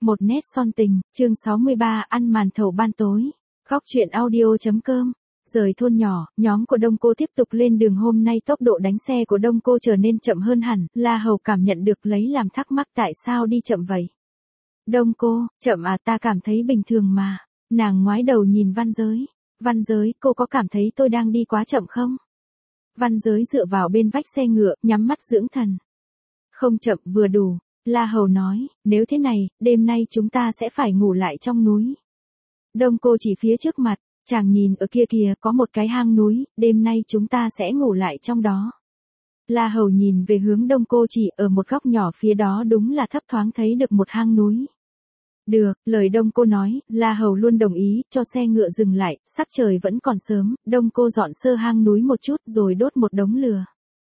Một nét son tình, chương 63 ăn màn thầu ban tối. Góc truyện audio.com. Rời thôn nhỏ, nhóm của Đông Cô tiếp tục lên đường. Hôm nay tốc độ đánh xe của Đông Cô trở nên chậm hơn hẳn, La Hầu cảm nhận được lấy làm thắc mắc tại sao đi chậm vậy. Đông Cô, chậm à, ta cảm thấy bình thường mà. Nàng ngoái đầu nhìn Văn Giới. Văn Giới, cô có cảm thấy tôi đang đi quá chậm không? Văn Giới dựa vào bên vách xe ngựa, nhắm mắt dưỡng thần. Không chậm, vừa đủ. La Hầu nói, nếu thế này, đêm nay chúng ta sẽ phải ngủ lại trong núi. Đông Cô chỉ phía trước mặt, chàng nhìn ở kia kìa có một cái hang núi, đêm nay chúng ta sẽ ngủ lại trong đó. La Hầu nhìn về hướng Đông Cô chỉ ở một góc nhỏ phía đó đúng là thấp thoáng thấy được một hang núi. Được, lời Đông Cô nói, La Hầu luôn đồng ý, cho xe ngựa dừng lại, sắc trời vẫn còn sớm, Đông Cô dọn sơ hang núi một chút rồi đốt một đống lửa.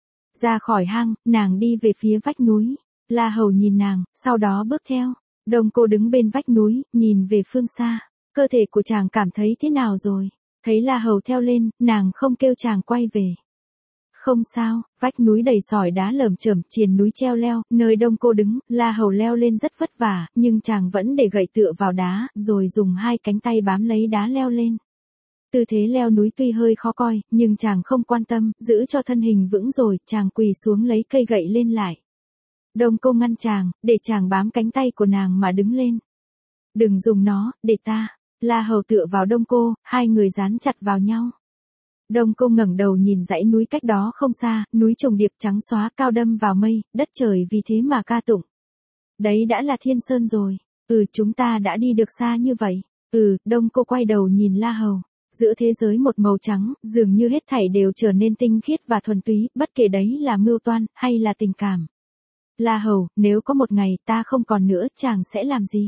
Ra khỏi hang, nàng đi về phía vách núi. La Hầu nhìn nàng, sau đó bước theo. Đông Cô đứng bên vách núi, nhìn về phương xa. Cơ thể của chàng cảm thấy thế nào rồi? Thấy La Hầu theo lên, nàng không kêu chàng quay về. Không sao, vách núi đầy sỏi đá lởm chởm, triền núi treo leo, nơi Đông Cô đứng, La Hầu leo lên rất vất vả, nhưng chàng vẫn để gậy tựa vào đá, rồi dùng hai cánh tay bám lấy đá leo lên. Tư thế leo núi tuy hơi khó coi, nhưng chàng không quan tâm, giữ cho thân hình vững rồi, chàng quỳ xuống lấy cây gậy lên lại. Đông Cô ngăn chàng, để chàng bám cánh tay của nàng mà đứng lên. Đừng dùng nó, để ta. La Hầu tựa vào Đông Cô, hai người dán chặt vào nhau. Đông Cô ngẩng đầu nhìn dãy núi cách đó không xa, núi trùng điệp trắng xóa cao đâm vào mây, đất trời vì thế mà ca tụng. Đấy đã là Thiên Sơn rồi. Chúng ta đã đi được xa như vậy. Đông Cô quay đầu nhìn La Hầu. Giữa thế giới một màu trắng, dường như hết thảy đều trở nên tinh khiết và thuần túy, bất kể đấy là mưu toan, hay là tình cảm. La Hầu, nếu có một ngày ta không còn nữa, chàng sẽ làm gì?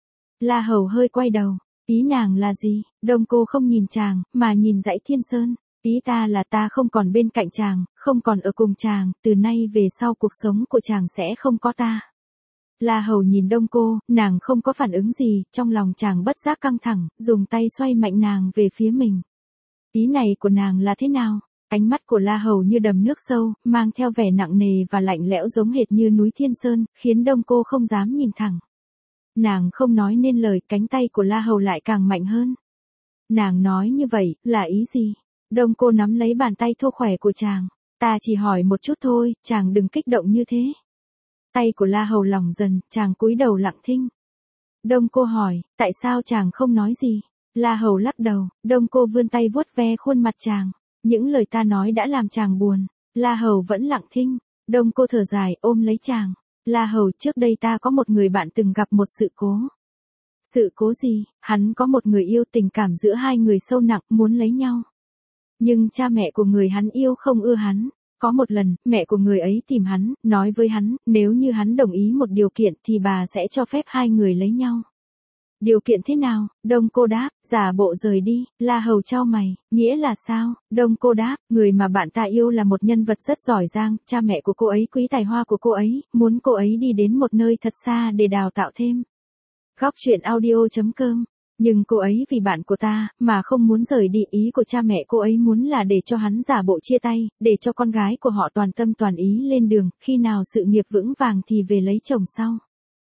La Hầu hơi quay đầu. Ý nàng là gì? Đông Cô không nhìn chàng, mà nhìn dãy Thiên Sơn. Ý ta là ta không còn bên cạnh chàng, không còn ở cùng chàng, từ nay về sau cuộc sống của chàng sẽ không có ta. La Hầu nhìn Đông Cô, nàng không có phản ứng gì, trong lòng chàng bất giác căng thẳng, dùng tay xoay mạnh nàng về phía mình. Ý này của nàng là thế nào? Ánh mắt của La Hầu như đầm nước sâu, mang theo vẻ nặng nề và lạnh lẽo giống hệt như núi Thiên Sơn, khiến Đông Cô không dám nhìn thẳng. Nàng không nói nên lời, cánh tay của La Hầu lại càng mạnh hơn. Nàng nói như vậy, là ý gì? Đông Cô nắm lấy bàn tay thô khỏe của chàng. Ta chỉ hỏi một chút thôi, chàng đừng kích động như thế. Tay của La Hầu lỏng dần, chàng cúi đầu lặng thinh. Đông Cô hỏi, tại sao chàng không nói gì? La Hầu lắc đầu, Đông Cô vươn tay vuốt ve khuôn mặt chàng. Những lời ta nói đã làm chàng buồn. La Hầu vẫn lặng thinh. Đông Cô thở dài, ôm lấy chàng. La Hầu, trước đây ta có một người bạn từng gặp một sự cố. Sự cố gì? Hắn có một người yêu, tình cảm giữa hai người sâu nặng, muốn lấy nhau. Nhưng cha mẹ của người hắn yêu không ưa hắn. Có một lần, mẹ của người ấy tìm hắn, nói với hắn, nếu như hắn đồng ý một điều kiện thì bà sẽ cho phép hai người lấy nhau. Điều kiện thế nào? Đông Cô đáp, giả bộ rời đi. La Hầu chau mày, nghĩa là sao? Đông Cô đáp, người mà bạn ta yêu là một nhân vật rất giỏi giang, cha mẹ của cô ấy quý tài hoa của cô ấy, muốn cô ấy đi đến một nơi thật xa để đào tạo thêm. Góc truyện audio.com. Nhưng cô ấy vì bạn của ta, mà không muốn rời đi. Ý của cha mẹ cô ấy muốn là để cho hắn giả bộ chia tay, để cho con gái của họ toàn tâm toàn ý lên đường, khi nào sự nghiệp vững vàng thì về lấy chồng sau.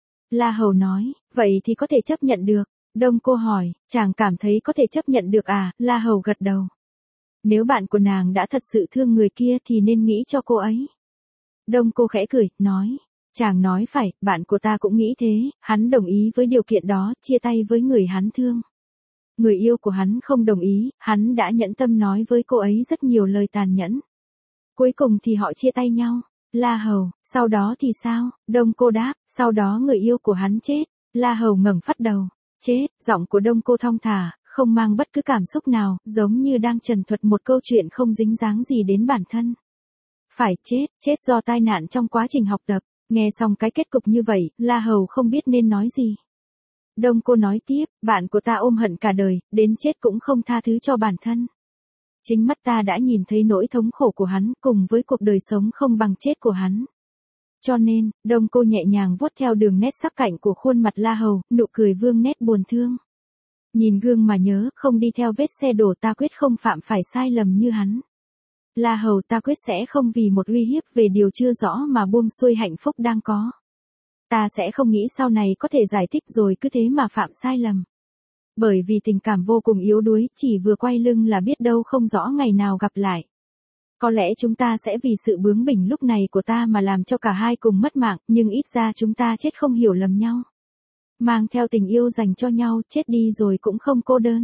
La Hầu nói, vậy thì có thể chấp nhận được. Đông Cô hỏi, chàng cảm thấy có thể chấp nhận được à? La Hầu gật đầu. Nếu bạn của nàng đã thật sự thương người kia thì nên nghĩ cho cô ấy. Đông Cô khẽ cười, nói. Chàng nói phải, bạn của ta cũng nghĩ thế, hắn đồng ý với điều kiện đó, chia tay với người hắn thương. Người yêu của hắn không đồng ý, hắn đã nhẫn tâm nói với cô ấy rất nhiều lời tàn nhẫn. Cuối cùng thì họ chia tay nhau. La Hầu, sau đó thì sao? Đông Cô đáp, sau đó người yêu của hắn chết. La Hầu ngẩng phát đầu. Chết, giọng của Đông Cô thong thả, không mang bất cứ cảm xúc nào, giống như đang trần thuật một câu chuyện không dính dáng gì đến bản thân. Phải chết do tai nạn trong quá trình học tập. Nghe xong cái kết cục như vậy, La Hầu không biết nên nói gì. Đông Cô nói tiếp, bạn của ta ôm hận cả đời, đến chết cũng không tha thứ cho bản thân. Chính mắt ta đã nhìn thấy nỗi thống khổ của hắn, cùng với cuộc đời sống không bằng chết của hắn. Cho nên, Đông Cô nhẹ nhàng vuốt theo đường nét sắc cạnh của khuôn mặt La Hầu, nụ cười vương nét buồn thương. Nhìn gương mà nhớ, không đi theo vết xe đổ, ta quyết không phạm phải sai lầm như hắn. La Hầu, ta quyết sẽ không vì một uy hiếp về điều chưa rõ mà buông xuôi hạnh phúc đang có. ta sẽ không nghĩ sau này có thể giải thích rồi cứ thế mà phạm sai lầm. Bởi vì tình cảm vô cùng yếu đuối, chỉ vừa quay lưng là biết đâu không rõ ngày nào gặp lại. Có lẽ chúng ta sẽ vì sự bướng bỉnh lúc này của ta mà làm cho cả hai cùng mất mạng, nhưng ít ra chúng ta chết không hiểu lầm nhau. Mang theo tình yêu dành cho nhau, chết đi rồi cũng không cô đơn.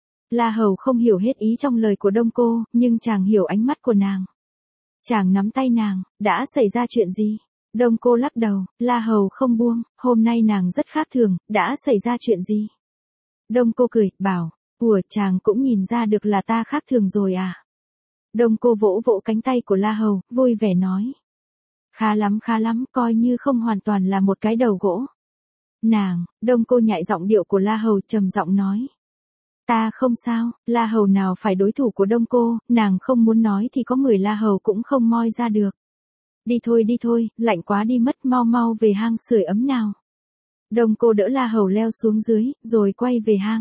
La Hầu không hiểu hết ý trong lời của Đông Cô, nhưng chàng hiểu ánh mắt của nàng. Chàng nắm tay nàng, đã xảy ra chuyện gì? Đông Cô lắc đầu, La Hầu không buông, hôm nay nàng rất khác thường, đã xảy ra chuyện gì? Đông Cô cười, bảo, của chàng cũng nhìn ra được là ta khác thường rồi à? Đông Cô vỗ vỗ cánh tay của La Hầu, vui vẻ nói. Khá lắm, coi như không hoàn toàn là một cái đầu gỗ. Nàng, Đông Cô nhại giọng điệu của La Hầu trầm giọng nói. Ta không sao, La Hầu nào phải đối thủ của Đông Cô, nàng không muốn nói thì có 10 La Hầu cũng không moi ra được. Đi thôi, lạnh quá đi mất, mau về hang sưởi ấm nào. Đông Cô đỡ La Hầu leo xuống dưới, rồi quay về hang.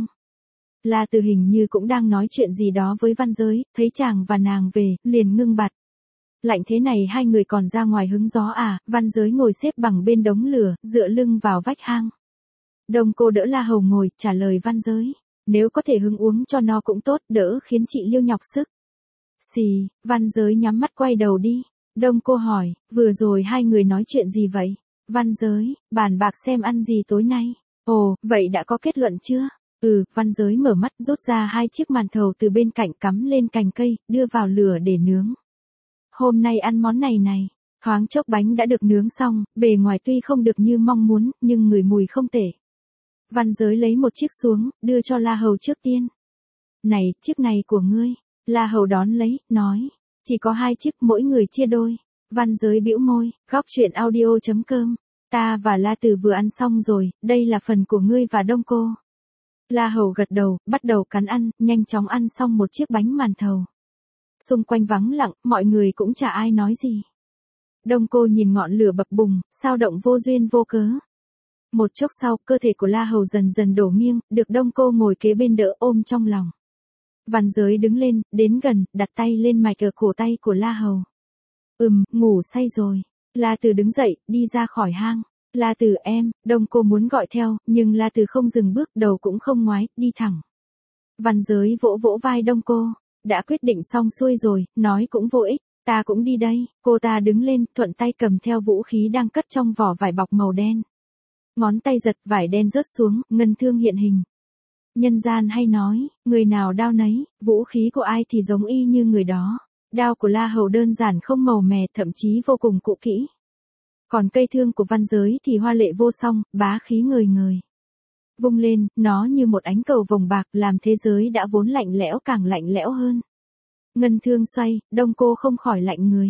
La Từ hình như cũng đang nói chuyện gì đó với Văn Giới, thấy chàng và nàng về, liền ngưng bặt. Lạnh thế này hai người còn ra ngoài hứng gió à? Văn Giới ngồi xếp bằng bên đống lửa, dựa lưng vào vách hang. Đông Cô đỡ La Hầu ngồi, trả lời Văn Giới. Nếu có thể hứng uống cho nó cũng tốt, đỡ khiến chị Liêu nhọc sức. Xì, Văn Giới nhắm mắt quay đầu đi. Đông Cô hỏi, vừa rồi hai người nói chuyện gì vậy? Văn Giới, bàn bạc xem ăn gì tối nay. Ồ, vậy đã có kết luận chưa? Văn Giới mở mắt, rút ra 2 chiếc màn thầu từ bên cạnh cắm lên cành cây, đưa vào lửa để nướng. Hôm nay ăn món này. Thoáng chốc bánh đã được nướng xong, bề ngoài tuy không được như mong muốn, nhưng ngửi mùi không tệ. Văn Giới lấy một chiếc xuống, đưa cho La Hầu trước tiên. Này, chiếc này của ngươi. La Hầu đón lấy, nói. Chỉ có 2 chiếc, mỗi người chia đôi. Văn Giới bĩu môi, góc chuyện audio.com. Ta và La Tử vừa ăn xong rồi, đây là phần của ngươi và Đông Cô. La Hầu gật đầu, bắt đầu cắn ăn, nhanh chóng ăn xong một chiếc bánh màn thầu. Xung quanh vắng lặng, mọi người cũng chả ai nói gì. Đông Cô nhìn ngọn lửa bập bùng, sao động vô duyên vô cớ. Một chốc sau, cơ thể của La Hầu dần dần đổ nghiêng, được Đông Cô ngồi kế bên đỡ ôm trong lòng. Văn Giới đứng lên, đến gần, đặt tay lên mạch ở cổ tay của La Hầu. Ngủ say rồi. La Tử đứng dậy, đi ra khỏi hang. La Tử em, Đông Cô muốn gọi theo, nhưng La Tử không dừng bước, đầu cũng không ngoái, đi thẳng. Văn Giới vỗ vỗ vai Đông Cô. Đã quyết định xong xuôi rồi, nói cũng vô ích, ta cũng đi đây. Cô ta đứng lên, thuận tay cầm theo vũ khí đang cất trong vỏ vải bọc màu đen. Ngón tay giật, vải đen rớt xuống, ngân thương hiện hình. Nhân gian hay nói, người nào đao nấy, vũ khí của ai thì giống y như người đó. Đao của La Hầu đơn giản không màu mè, thậm chí vô cùng cũ kỹ. Còn cây thương của Văn Giới thì hoa lệ vô song, bá khí ngời ngời. Vung lên, nó như một ánh cầu vồng bạc, làm thế giới đã vốn lạnh lẽo càng lạnh lẽo hơn. Ngân thương xoay, Đông Cô không khỏi lạnh người.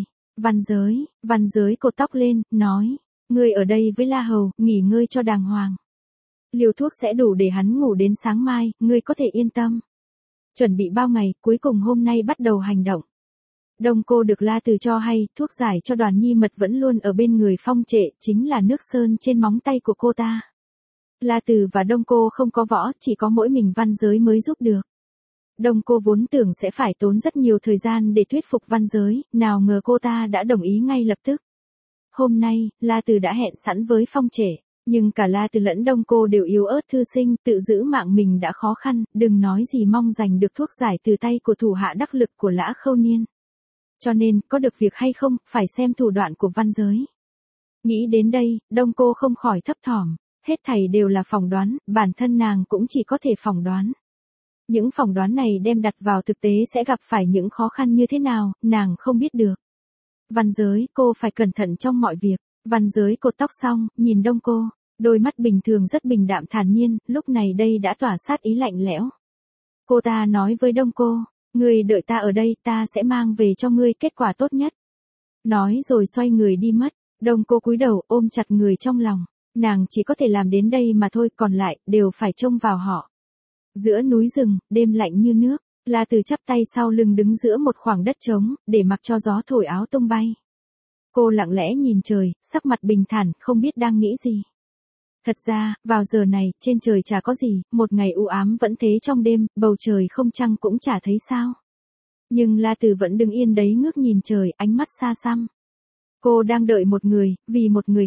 Văn Giới cột tóc lên, nói. Ngươi ở đây với La Hầu, nghỉ ngơi cho đàng hoàng. Liều thuốc sẽ đủ để hắn ngủ đến sáng mai, ngươi có thể yên tâm. Chuẩn bị bao ngày, cuối cùng hôm nay bắt đầu hành động. Đông Cô được La Từ cho hay, thuốc giải cho Đoàn Nhi Mật vẫn luôn ở bên người Phong Trệ, chính là nước sơn trên móng tay của cô ta. La Từ và Đông Cô không có võ, chỉ có mỗi mình Văn Giới mới giúp được. Đông Cô vốn tưởng sẽ phải tốn rất nhiều thời gian để thuyết phục Văn Giới, nào ngờ cô ta đã đồng ý ngay lập tức. Hôm nay, La Từ đã hẹn sẵn với Phong Trệ, nhưng cả La Từ lẫn Đông Cô đều yếu ớt thư sinh, tự giữ mạng mình đã khó khăn, đừng nói gì mong giành được thuốc giải từ tay của thủ hạ đắc lực của Lã Khâu Niên. Cho nên, có được việc hay không, phải xem thủ đoạn của Văn Giới. Nghĩ đến đây, Đông Cô không khỏi thấp thỏm, hết thảy đều là phỏng đoán, bản thân nàng cũng chỉ có thể phỏng đoán. Những phỏng đoán này đem đặt vào thực tế sẽ gặp phải những khó khăn như thế nào, nàng không biết được. Văn Giới, cô phải cẩn thận trong mọi việc. Văn Giới cột tóc xong, nhìn Đông Cô, đôi mắt bình thường rất bình đạm thản nhiên, lúc này đây đã tỏa sát ý lạnh lẽo. Cô ta nói với Đông Cô, ngươi đợi ta ở đây, ta sẽ mang về cho ngươi kết quả tốt nhất. Nói rồi xoay người đi mất, Đông Cô cúi đầu ôm chặt người trong lòng, nàng chỉ có thể làm đến đây mà thôi, còn lại, đều phải trông vào họ. Giữa núi rừng, đêm lạnh như nước, La Từ chắp tay sau lưng đứng giữa một khoảng đất trống, để mặc cho gió thổi áo tung bay. Cô lặng lẽ nhìn trời, sắc mặt bình thản, không biết đang nghĩ gì. Thật ra, vào giờ này, trên trời chả có gì, một ngày u ám vẫn thế trong đêm, bầu trời không trăng cũng chả thấy sao. Nhưng La Từ vẫn đứng yên đấy ngước nhìn trời, ánh mắt xa xăm. Cô đang đợi một người, vì một người khác.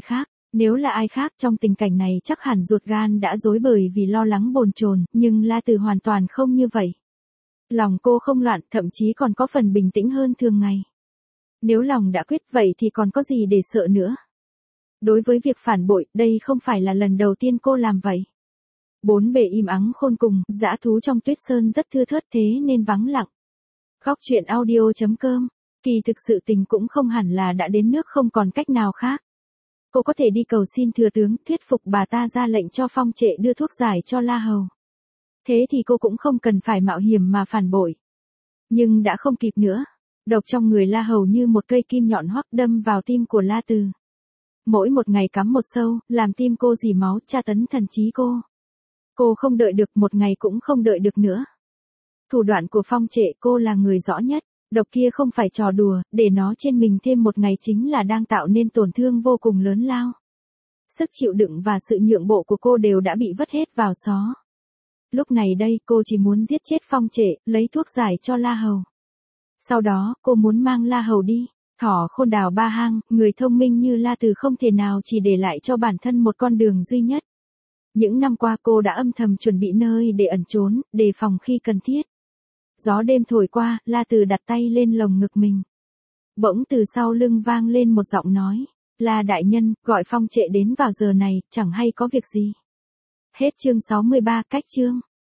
Nếu là ai khác trong tình cảnh này chắc hẳn ruột gan đã rối bời vì lo lắng bồn chồn, nhưng La Từ hoàn toàn không như vậy. Lòng cô không loạn, thậm chí còn có phần bình tĩnh hơn thường ngày. Nếu lòng đã quyết vậy thì còn có gì để sợ nữa. Đối với việc phản bội, đây không phải là lần đầu tiên cô làm vậy. Bốn bề im ắng khôn cùng, dã thú trong tuyết sơn rất thưa thớt thế nên vắng lặng. Góc truyện audio.com, kỳ thực sự tình cũng không hẳn là đã đến nước không còn cách nào khác. Cô có thể đi cầu xin thừa tướng thuyết phục bà ta ra lệnh cho Phong Trệ đưa thuốc giải cho La Hầu. Thế thì cô cũng không cần phải mạo hiểm mà phản bội. Nhưng đã không kịp nữa. Độc trong người La Hầu như một cây kim nhọn hoắc đâm vào tim của La Từ. Mỗi một ngày cắm một sâu, làm tim cô rỉ máu, tra tấn thần trí cô. Cô không đợi được, một ngày cũng không đợi được nữa. Thủ đoạn của Phong Trệ cô là người rõ nhất. Độc kia không phải trò đùa, để nó trên mình thêm một ngày chính là đang tạo nên tổn thương vô cùng lớn lao. Sức chịu đựng và sự nhượng bộ của cô đều đã bị vất hết vào xó. Lúc này đây cô chỉ muốn giết chết Phong Trệ, lấy thuốc giải cho La Hầu. Sau đó cô muốn mang La Hầu đi. Thỏ khôn đào ba hang, người thông minh như La Từ không thể nào chỉ để lại cho bản thân một con đường duy nhất. Những năm qua cô đã âm thầm chuẩn bị nơi để ẩn trốn, đề phòng khi cần thiết. Gió đêm thổi qua, La Từ đặt tay lên lồng ngực mình. Bỗng từ sau lưng vang lên một giọng nói. La đại nhân, gọi Phong Trệ đến vào giờ này, chẳng hay có việc gì. Hết chương 63 cách chương.